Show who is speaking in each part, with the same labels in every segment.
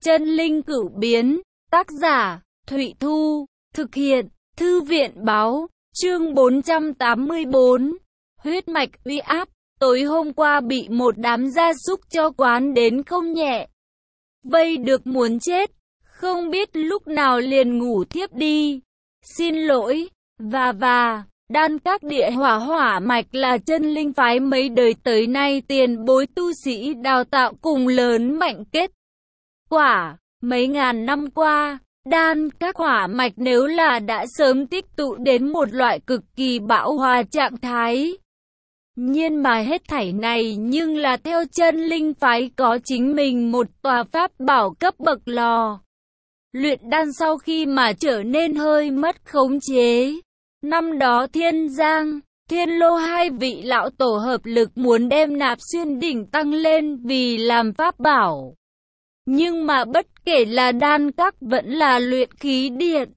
Speaker 1: Chân linh cửu biến, tác giả, Thụy Thu, thực hiện, Thư viện báo, chương 484, huyết mạch uy áp, tối hôm qua bị một đám gia súc cho quán đến không nhẹ. Vây được muốn chết, không biết lúc nào liền ngủ thiếp đi. Xin lỗi, đan các địa hỏa mạch là chân linh phái mấy đời tới nay tiền bối tu sĩ đào tạo cùng lớn mạnh kết quả. Mấy ngàn năm qua, đan các hỏa mạch nếu là đã sớm tích tụ đến một loại cực kỳ bão hòa trạng thái. Nhưng mà hết thảy này nhưng là theo chân linh phái có chính mình một tòa pháp bảo cấp bậc lò luyện đan sau khi mà trở nên hơi mất khống chế. Năm đó Thiên Giang, Thiên Lô hai vị lão tổ hợp lực muốn đem Nạp Xuyên đỉnh tăng lên vì làm pháp bảo. Nhưng mà bất kể là đan các vẫn là luyện khí điện,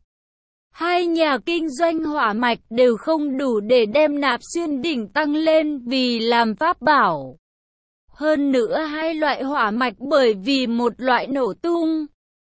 Speaker 1: hai nhà kinh doanh hỏa mạch đều không đủ để đem Nạp Xuyên đỉnh tăng lên vì làm pháp bảo. Hơn nữa hai loại hỏa mạch bởi vì một loại nổ tung,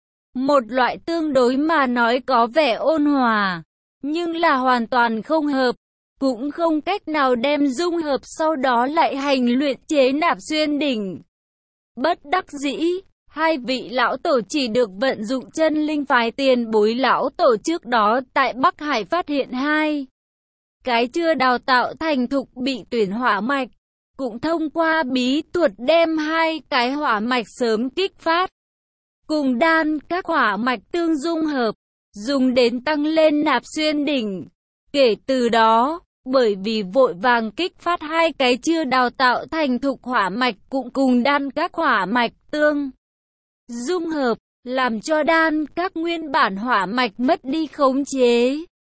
Speaker 1: một loại tương đối mà nói có vẻ ôn hòa, nhưng là hoàn toàn không hợp, cũng không cách nào đem dung hợp sau đó lại hành luyện chế Nạp Xuyên đỉnh. Bất đắc dĩ, hai vị lão tổ chỉ được vận dụng chân linh phái tiền bối lão tổ trước đó tại Bắc Hải phát hiện hai cái chưa đào tạo thành thục bị tuyển hỏa mạch, cũng thông qua bí thuật đem hai cái hỏa mạch sớm kích phát, cùng đan các hỏa mạch tương dung hợp, dùng đến tăng lên Nạp Xuyên đỉnh. Kể từ đó, bởi vì vội vàng kích phát hai cái chưa đào tạo thành thục hỏa mạch cũng cùng đan các hỏa mạch tương dung hợp, làm cho đan các nguyên bản hỏa mạch mất đi khống chế,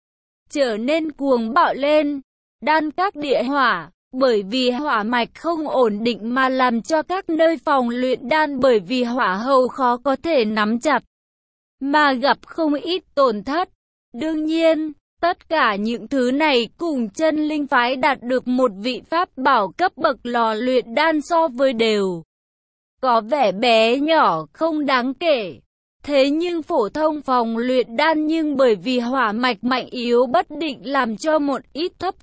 Speaker 1: trở nên cuồng bạo lên. Đan các địa hỏa, bởi vì hỏa mạch không ổn định mà làm cho các nơi phòng luyện đan bởi vì hỏa hầu khó có thể nắm chặt, mà gặp không ít tổn thất. Đương nhiên, tất cả những thứ này cùng chân linh phái đạt được một vị pháp bảo cấp bậc lò luyện đan so với đều có vẻ bé nhỏ không đáng kể. Thế nhưng phổ thông phòng luyện đan nhưng bởi vì hỏa mạch mạnh yếu bất định làm cho một ít thấp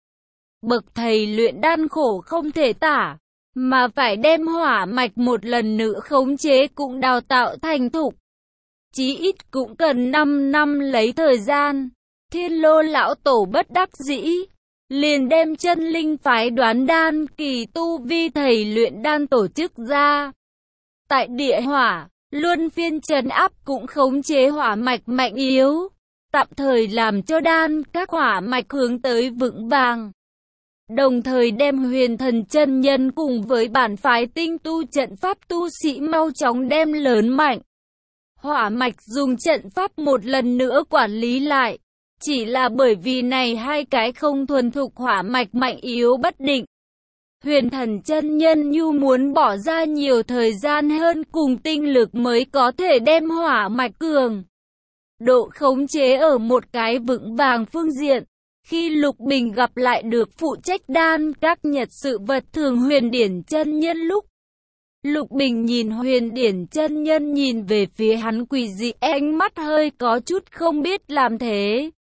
Speaker 1: bậc thầy luyện đan khổ không thể tả, mà phải đem hỏa mạch một lần nữa khống chế cũng đào tạo thành thục. Chí ít cũng cần 5 năm lấy thời gian. Thiên Lô lão tổ bất đắc dĩ, liền đem chân linh phái đoán đan kỳ tu vi thầy luyện đan tổ chức ra. Tại địa hỏa, luân phiên trấn áp cũng khống chế hỏa mạch mạnh yếu, tạm thời làm cho đan các hỏa mạch hướng tới vững vàng. Đồng thời đem Huyền Thần chân nhân cùng với bản phái tinh tu trận pháp tu sĩ mau chóng đem lớn mạnh hỏa mạch dùng trận pháp một lần nữa quản lý lại. Chỉ là bởi vì này hai cái không thuần thục hỏa mạch mạnh yếu bất định, Huyền Thần chân nhân nhu muốn bỏ ra nhiều thời gian hơn cùng tinh lực mới có thể đem hỏa mạch cường độ khống chế ở một cái vững vàng phương diện. Khi Lục Bình gặp lại được phụ trách đan các nhật sự vật thường Huyền Điển chân nhân lúc, Lục Bình nhìn Huyền Điển chân nhân nhìn về phía hắn quỷ dị, ánh mắt hơi có chút không biết làm thế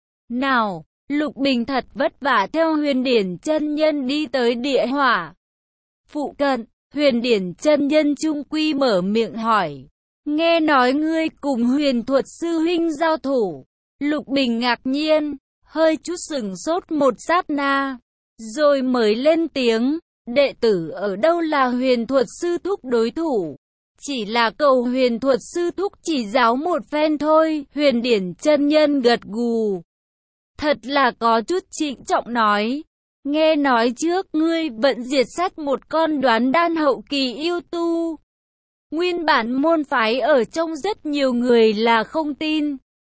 Speaker 1: nào. Lục Bình thật vất vả theo Huyền Điển chân nhân đi tới địa hỏa phụ cận. Huyền Điển chân nhân chung quy mở miệng hỏi, nghe nói ngươi cùng Huyền Thuật sư huynh giao thủ. Lục Bình ngạc nhiên, hơi chút sửng sốt một sát na, rồi mới lên tiếng, đệ tử ở đâu là Huyền Thuật sư thúc đối thủ, chỉ là cầu Huyền Thuật sư thúc chỉ giáo một phen thôi. Huyền Điển chân nhân gật gù, thật là có chút trịnh trọng nói, nghe nói trước ngươi vẫn diệt sát một con đoán đan hậu kỳ yêu tu. Nguyên bản môn phái ở trong rất nhiều người là không tin.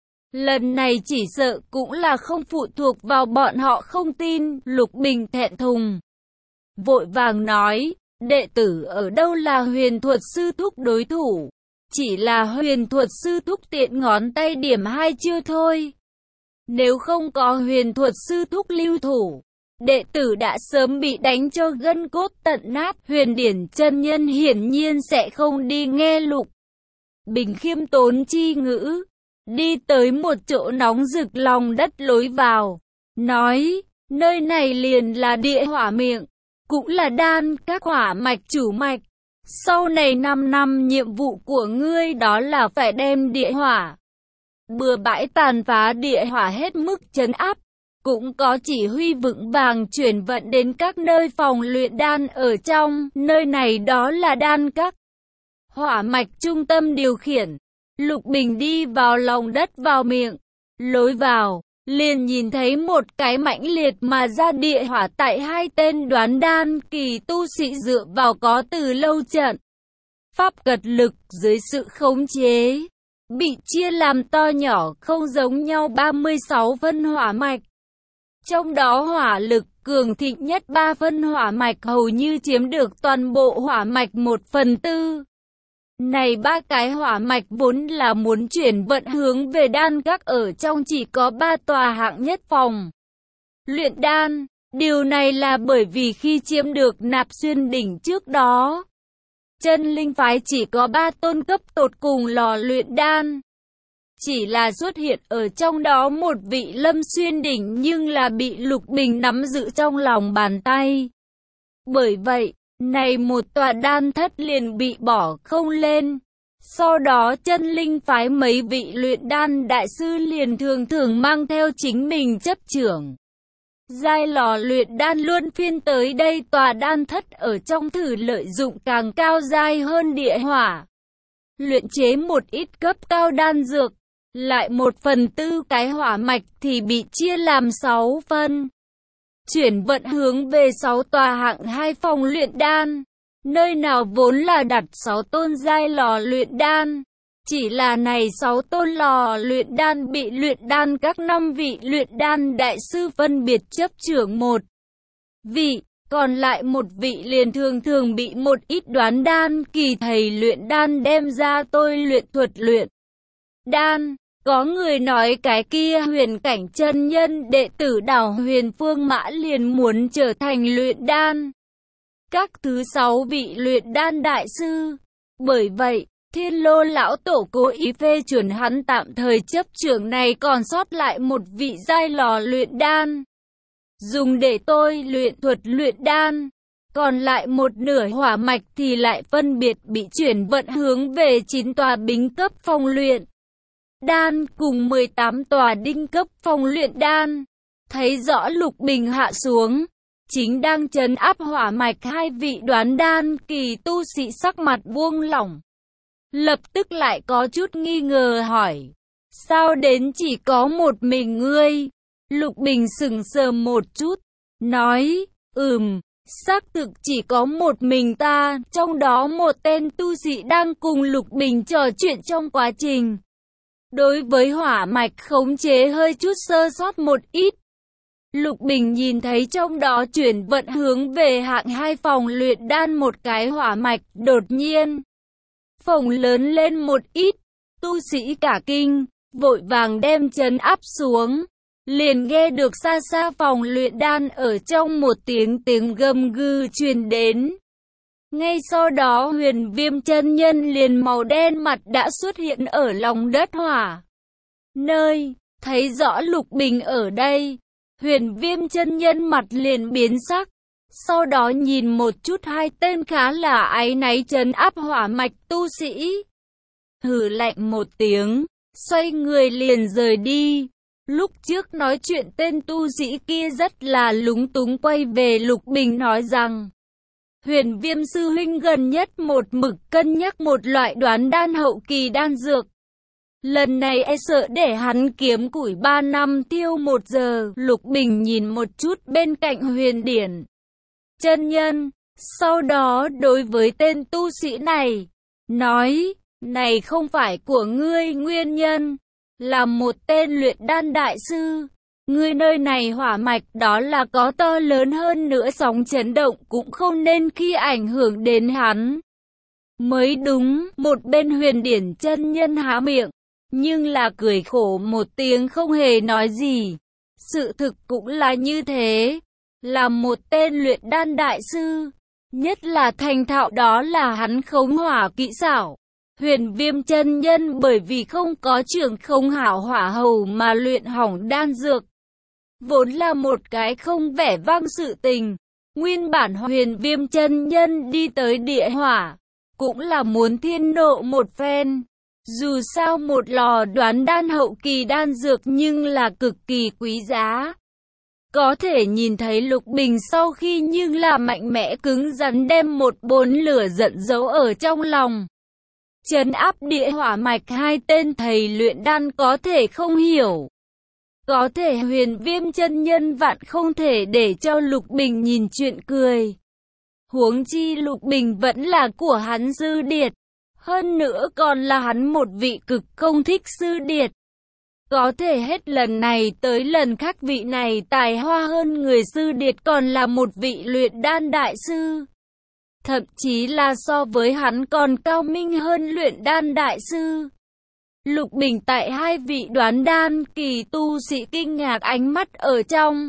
Speaker 1: Lần này chỉ sợ cũng là không phụ thuộc vào bọn họ không tin. Lục Bình thẹn thùng, vội vàng nói, đệ tử ở đâu là Huyền Thuật sư thúc đối thủ, chỉ là Huyền Thuật sư thúc tiện ngón tay điểm hai chiêu thôi. Nếu không có Huyền Thuật sư thúc lưu thủ, đệ tử đã sớm bị đánh cho gân cốt tận nát. Huyền Điển chân nhân hiển nhiên sẽ không đi nghe Lục Bình khiêm tốn chi ngữ, đi tới một chỗ nóng rực lòng đất lối vào, nói, nơi này liền là địa hỏa miệng, cũng là đan các hỏa mạch chủ mạch. Sau này 5 năm nhiệm vụ của ngươi đó là phải đem địa hỏa bừa bãi tàn phá địa hỏa hết mức trấn áp, cũng có chỉ huy vững vàng chuyển vận đến các nơi phòng luyện đan ở trong nơi này đó là đan các hỏa mạch trung tâm điều khiển. Lục Bình đi vào lòng đất vào miệng lối vào, liền nhìn thấy một cái mãnh liệt mà ra địa hỏa tại hai tên đoán đan kỳ tu sĩ dựa vào có từ lâu trận pháp cật lực dưới sự khống chế, bị chia làm to nhỏ không giống nhau 36 phân hỏa mạch. Trong đó hỏa lực cường thịnh nhất 3 phân hỏa mạch hầu như chiếm được toàn bộ hỏa mạch 1/4. Này ba cái hỏa mạch vốn là muốn chuyển vận hướng về đan các ở trong chỉ có 3 tòa hạng nhất phòng luyện đan. Điều này là bởi vì khi chiếm được Nạp Xuyên đỉnh trước đó, Chân Linh phái chỉ có 3 tôn cấp tột cùng lò luyện đan. Chỉ là xuất hiện ở trong đó một vị Lâm Xuyên đỉnh nhưng là bị Lục Bình nắm giữ trong lòng bàn tay. Bởi vậy, này một tòa đan thất liền bị bỏ không lên. Sau đó Chân Linh phái mấy vị luyện đan đại sư liền thường thường mang theo chính mình chấp trưởng giai lò luyện đan luôn phiên tới đây tòa đan thất ở trong thử lợi dụng càng cao giai hơn địa hỏa, luyện chế một ít cấp cao đan dược. Lại 1/4 cái hỏa mạch thì bị chia làm 6 phân, chuyển vận hướng về 6 tòa hạng 2 phòng luyện đan, nơi nào vốn là đặt 6 tôn giai lò luyện đan. Chỉ là này 6 tôn lò luyện đan bị luyện đan các 5 vị luyện đan đại sư phân biệt chấp trưởng một vị, còn lại một vị liền thường thường bị một ít đoán đan kỳ thầy luyện đan đem ra tôi luyện thuật luyện đan. Có người nói cái kia huyền cảnh chân nhân đệ tử Đảo Huyền Phương Mã liền muốn trở thành luyện đan các thứ 6 vị luyện đan đại sư. Bởi vậy, Thiên Lô lão tổ cố ý phê chuẩn hắn tạm thời chấp trưởng này, còn sót lại một vị giai lò luyện đan dùng để tôi luyện thuật luyện đan. Còn lại một nửa hỏa mạch thì lại phân biệt bị chuyển vận hướng về 9 tòa bính cấp phòng luyện đan cùng 18 tòa đinh cấp phòng luyện đan. Thấy rõ Lục Bình hạ xuống, chính đang trấn áp hỏa mạch hai vị đoán đan kỳ tu sĩ sắc mặt buông lỏng. Lập tức lại có chút nghi ngờ hỏi, sao đến chỉ có một mình ngươi? Lục Bình sững sờ một chút, nói, xác thực chỉ có một mình ta, trong đó một tên tu sĩ đang cùng Lục Bình trò chuyện trong quá trình đối với hỏa mạch khống chế hơi chút sơ sót một ít. Lục Bình nhìn thấy trong đó chuyển vận hướng về hạng 2 phòng luyện đan một cái hỏa mạch, đột nhiên phồng lớn lên một ít, tu sĩ cả kinh, vội vàng đem trấn áp xuống. Liền nghe được xa xa phòng luyện đan ở trong một tiếng gầm gừ truyền đến. Ngay sau đó Huyền Viêm chân nhân liền màu đen mặt đã xuất hiện ở lòng đất hỏa nơi. Thấy rõ Lục Bình ở đây, Huyền Viêm chân nhân mặt liền biến sắc. Sau đó nhìn một chút hai tên khá là áy náy trấn áp hỏa mạch tu sĩ, hừ lạnh một tiếng, xoay người liền rời đi. Lúc trước nói chuyện tên tu sĩ kia rất là lúng túng quay về Lục Bình nói rằng, Huyền Viêm sư huynh gần nhất một mực cân nhắc một loại đoán đan hậu kỳ đan dược. Lần này e sợ để hắn kiếm củi 3 năm tiêu 1 giờ. Lục Bình nhìn một chút bên cạnh Huyền Điển chân nhân, sau đó đối với tên tu sĩ này, nói, này không phải của ngươi nguyên nhân, là một tên luyện đan đại sư. Ngươi nơi này hỏa mạch đó là có to lớn hơn nữa sóng chấn động cũng không nên khi ảnh hưởng đến hắn mới đúng. Một bên Huyền Điển chân nhân há miệng, nhưng là cười khổ một tiếng không hề nói gì. Sự thực cũng là như thế, là một tên luyện đan đại sư, nhất là thành thạo đó là hắn khống hỏa kỹ xảo, Huyền Viêm chân nhân bởi vì không có trưởng không hảo hỏa hầu mà luyện hỏng đan dược, vốn là một cái không vẻ vang sự tình. Nguyên bản Huyền Viêm chân nhân đi tới địa hỏa, cũng là muốn thiên nộ một phen. Dù sao một lò đoán đan hậu kỳ đan dược nhưng là cực kỳ quý giá. Có thể nhìn thấy Lục Bình sau khi nhưng là mạnh mẽ cứng rắn đem một bồn lửa giận giấu ở trong lòng. Trấn áp địa hỏa mạch hai tên thầy luyện đan có thể không hiểu. Có thể Huyền Viêm chân nhân vạn không thể để cho Lục Bình nhìn chuyện cười. Huống chi Lục Bình vẫn là của hắn Sư Điệt. Hơn nữa còn là hắn một vị cực không thích Sư Điệt. Có thể hết lần này tới lần khác vị này tài hoa hơn người Sư Điệt còn là một vị luyện đan đại sư. Thậm chí là so với hắn còn cao minh hơn luyện đan đại sư. Lục Bình tại hai vị đoán đan kỳ tu sĩ kinh ngạc ánh mắt ở trong.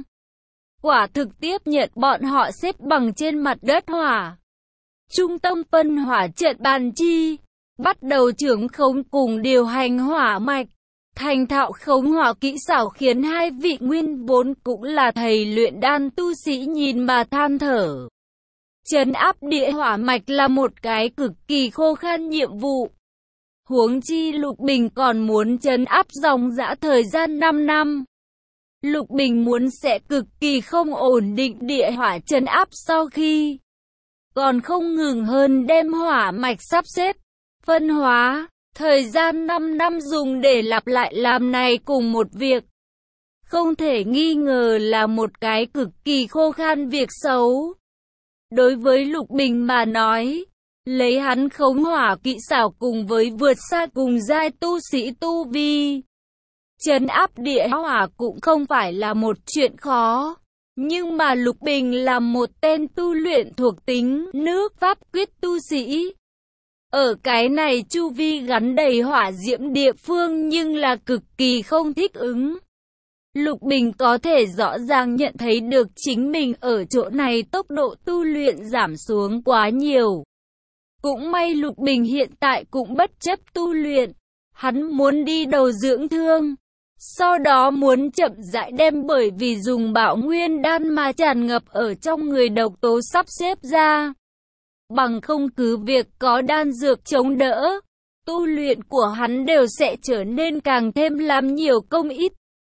Speaker 1: Quả thực tiếp nhận bọn họ xếp bằng trên mặt đất hỏa. Trung tâm phân hỏa trận bàn chi, bắt đầu trưởng khống cùng điều hành hỏa mạch. Thành thạo khống hỏa kỹ xảo khiến hai vị nguyên vốn cũng là thầy luyện đan tu sĩ nhìn mà than thở. Trấn áp địa hỏa mạch là một cái cực kỳ khô khan nhiệm vụ. Huống chi Lục Bình còn muốn trấn áp dòng dã thời gian 5 năm. Lục Bình muốn sẽ cực kỳ không ổn định địa hỏa trấn áp sau khi còn không ngừng hơn đem hỏa mạch sắp xếp, phân hóa. Thời gian 5 năm dùng để lặp lại làm này cùng một việc. Không thể nghi ngờ là một cái cực kỳ khô khan việc xấu. Đối với Lục Bình mà nói, lấy hắn khống hỏa kỹ xảo cùng với vượt xa cùng giai tu sĩ tu vi, trấn áp địa hỏa cũng không phải là một chuyện khó. Nhưng mà Lục Bình là một tên tu luyện thuộc tính nước pháp quyết tu sĩ. Ở cái này chu vi gắn đầy hỏa diễm địa phương nhưng là cực kỳ không thích ứng. Lục Bình có thể rõ ràng nhận thấy được chính mình ở chỗ này tốc độ tu luyện giảm xuống quá nhiều. Cũng may Lục Bình hiện tại cũng bất chấp tu luyện. Hắn muốn đi đầu dưỡng thương. Sau đó muốn chậm rãi đem bởi vì dùng bạo nguyên đan mà tràn ngập ở trong người độc tố sắp xếp ra. Bằng không cứ việc có đan dược chống đỡ, tu luyện của hắn đều sẽ trở nên càng thêm làm nhiều công ít.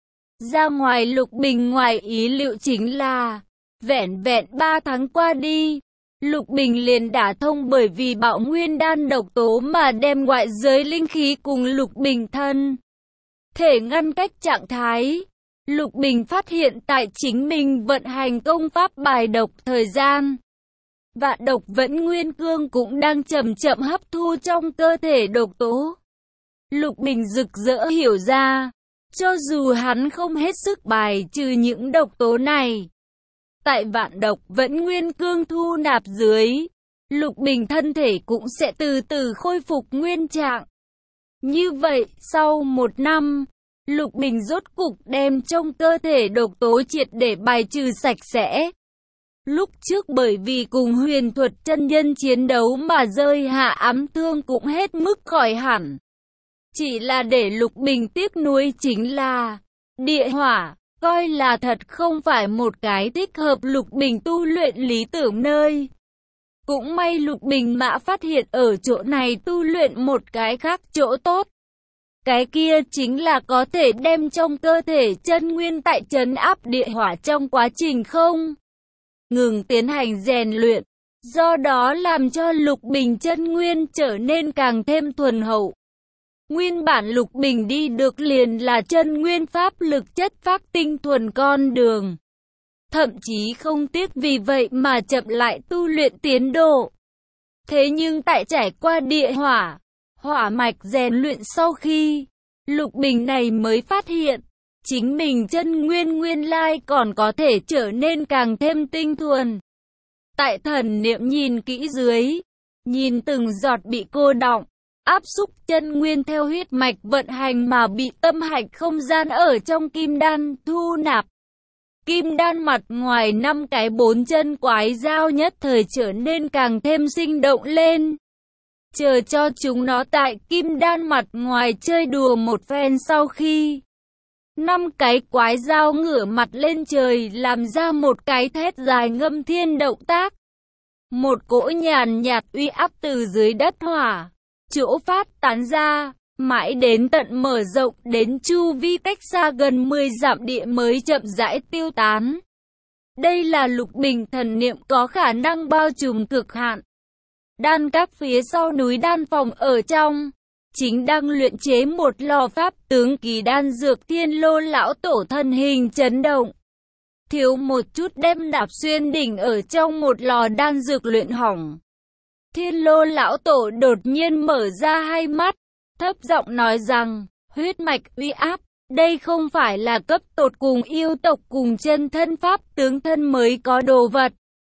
Speaker 1: Ra ngoài Lục Bình ngoài ý liệu chính là, vẻn vẹn 3 tháng qua đi, Lục Bình liền đả thông bởi vì bạo nguyên đan độc tố mà đem ngoại giới linh khí cùng Lục Bình thân thể ngăn cách trạng thái. Lục Bình phát hiện tại chính mình vận hành công pháp bài độc thời gian. Vạn độc vẫn nguyên cương cũng đang chậm chậm hấp thu trong cơ thể độc tố. Lục Bình rực rỡ hiểu ra, cho dù hắn không hết sức bài trừ những độc tố này, tại vạn độc vẫn nguyên cương thu nạp dưới, Lục Bình thân thể cũng sẽ từ từ khôi phục nguyên trạng. Như vậy, sau 1 năm, Lục Bình rốt cục đem trong cơ thể độc tố triệt để bài trừ sạch sẽ. Lúc trước bởi vì cùng huyền thuật chân nhân chiến đấu mà rơi hạ ám thương cũng hết mức khỏi hẳn. Chỉ là để Lục Bình tiếc nuối chính là, địa hỏa, coi là thật không phải một cái thích hợp Lục Bình tu luyện lý tưởng nơi. Cũng may Lục Bình mã phát hiện ở chỗ này tu luyện một cái khác chỗ tốt. Cái kia chính là có thể đem trong cơ thể chân nguyên tại trấn áp địa hỏa trong quá trình không ngừng tiến hành rèn luyện, do đó làm cho Lục Bình chân nguyên trở nên càng thêm thuần hậu. Nguyên bản Lục Bình đi được liền là chân nguyên pháp lực chất phác tinh thuần con đường. Thậm chí không tiếc vì vậy mà chậm lại tu luyện tiến độ. Thế nhưng tại trải qua địa hỏa, hỏa mạch rèn luyện sau khi, Lục Bình này mới phát hiện, chính mình chân nguyên nguyên lai còn có thể trở nên càng thêm tinh thuần. Tại thần niệm nhìn kỹ dưới, nhìn từng giọt bị cô đọng, áp xúc chân nguyên theo huyết mạch vận hành mà bị tâm hạch không gian ở trong kim đan thu nạp. Kim đan mặt ngoài 5 cái 4 chân quái dao nhất thời trở nên càng thêm sinh động lên. chờ cho chúng nó tại Kim Đan mặt ngoài chơi đùa một phen. Sau khi 5 cái quái dao ngửa mặt lên trời làm ra một cái thét dài ngâm thiên động tác, một cỗ nhàn nhạt uy áp từ dưới đất hỏa chỗ phát tán ra, mãi đến tận mở rộng đến chu vi cách xa gần 10 dặm địa mới chậm rãi tiêu tán. Đây là Lục Bình thần niệm có khả năng bao trùm cực hạn. Đan các phía sau núi đan phòng ở trong chính đang luyện chế một lò pháp tướng kỳ đan dược. Thiên Lô lão tổ thân hình chấn động, thiếu một chút đem Nạp Xuyên đỉnh ở trong một lò đan dược luyện hỏng. Thiên Lô lão tổ đột nhiên mở ra hai mắt, thấp giọng nói rằng, huyết mạch uy áp, đây không phải là cấp tột cùng yêu tộc cùng chân thân pháp tướng thân mới có đồ vật.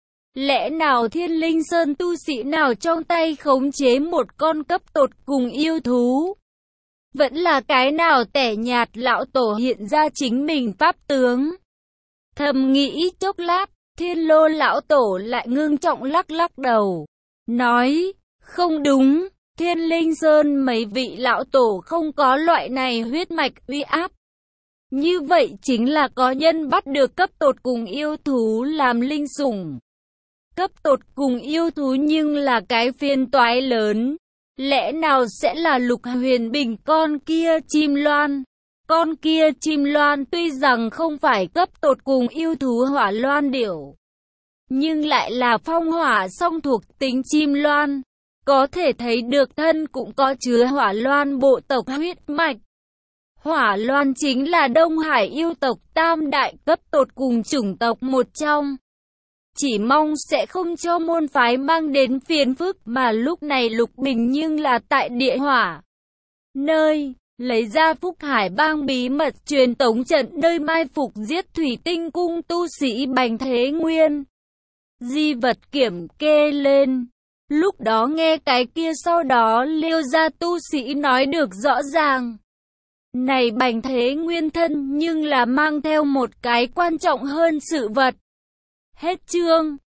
Speaker 1: Lẽ nào Thiên Linh Sơn tu sĩ nào trong tay khống chế một con cấp tột cùng yêu thú? Vẫn là cái nào tẻ nhạt lão tổ hiện ra chính mình pháp tướng? Thầm nghĩ chốc lát, Thiên Lô lão tổ lại ngưng trọng lắc lắc đầu, nói, không đúng, Thiên Linh Sơn mấy vị lão tổ không có loại này huyết mạch uy áp. Như vậy chính là có nhân bắt được cấp tột cùng yêu thú làm linh sủng. Cấp tột cùng yêu thú nhưng là cái phiền toái lớn. Lẽ nào sẽ là Lục Huyền Bình con kia chim loan? Con kia chim loan tuy rằng không phải cấp tột cùng yêu thú hỏa loan điểu, nhưng lại là phong hỏa song thuộc tính chim loan. Có thể thấy được thân cũng có chứa hỏa loan bộ tộc huyết mạch. Hỏa loan chính là Đông Hải yêu tộc tam đại cấp tột cùng chủng tộc một trong. Chỉ mong sẽ không cho môn phái mang đến phiền phức, mà lúc này Lục Bình nhưng là tại địa hỏa nơi lấy ra Phúc Hải Bang bí mật truyền tống trận nơi mai phục giết Thủy Tinh cung tu sĩ Bành Thế Nguyên. Di vật kiểm kê lên. Lúc đó nghe cái kia sau đó Liêu gia tu sĩ nói được rõ ràng. Này Bành Thế Nguyên thân nhưng là mang theo một cái quan trọng hơn sự vật. Hết chương.